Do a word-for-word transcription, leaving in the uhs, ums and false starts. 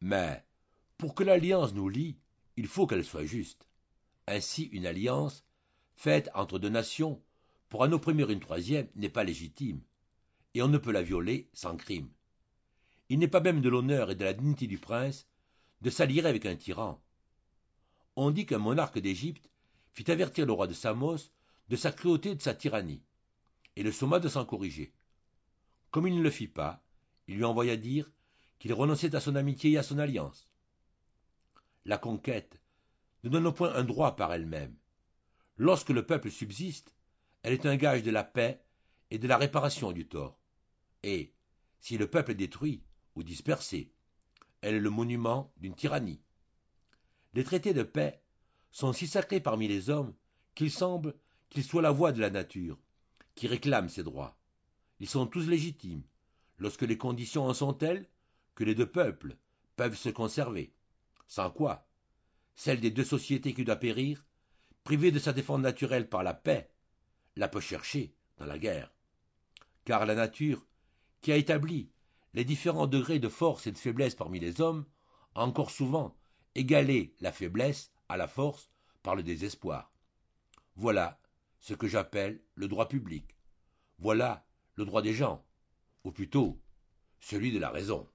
Mais, pour que l'alliance nous lie, il faut qu'elle soit juste. Ainsi, une alliance, faite entre deux nations, pour en opprimer une troisième, n'est pas légitime, et on ne peut la violer sans crime. Il n'est pas même de l'honneur et de la dignité du prince de s'allier avec un tyran. On dit qu'un monarque d'Égypte fit avertir le roi de Samos de sa cruauté et de sa tyrannie, et le somma de s'en corriger. Comme il ne le fit pas, il lui envoya dire qu'il renonçait à son amitié et à son alliance. La conquête ne donne point un droit par elle-même. Lorsque le peuple subsiste, elle est un gage de la paix et de la réparation du tort. Et, si le peuple est détruit ou dispersé, elle est le monument d'une tyrannie. Les traités de paix sont si sacrés parmi les hommes qu'il semble qu'ils soient la voix de la nature, qui réclame ses droits. Ils sont tous légitimes, lorsque les conditions en sont telles que les deux peuples peuvent se conserver. Sans quoi, celle des deux sociétés qui doit périr, privée de sa défense naturelle par la paix, la peut chercher dans la guerre. Car la nature, qui a établi les différents degrés de force et de faiblesse parmi les hommes, a encore souvent égalé la faiblesse à la force par le désespoir. Voilà ce que j'appelle le droit public. Voilà le droit des gens, ou plutôt celui de la raison.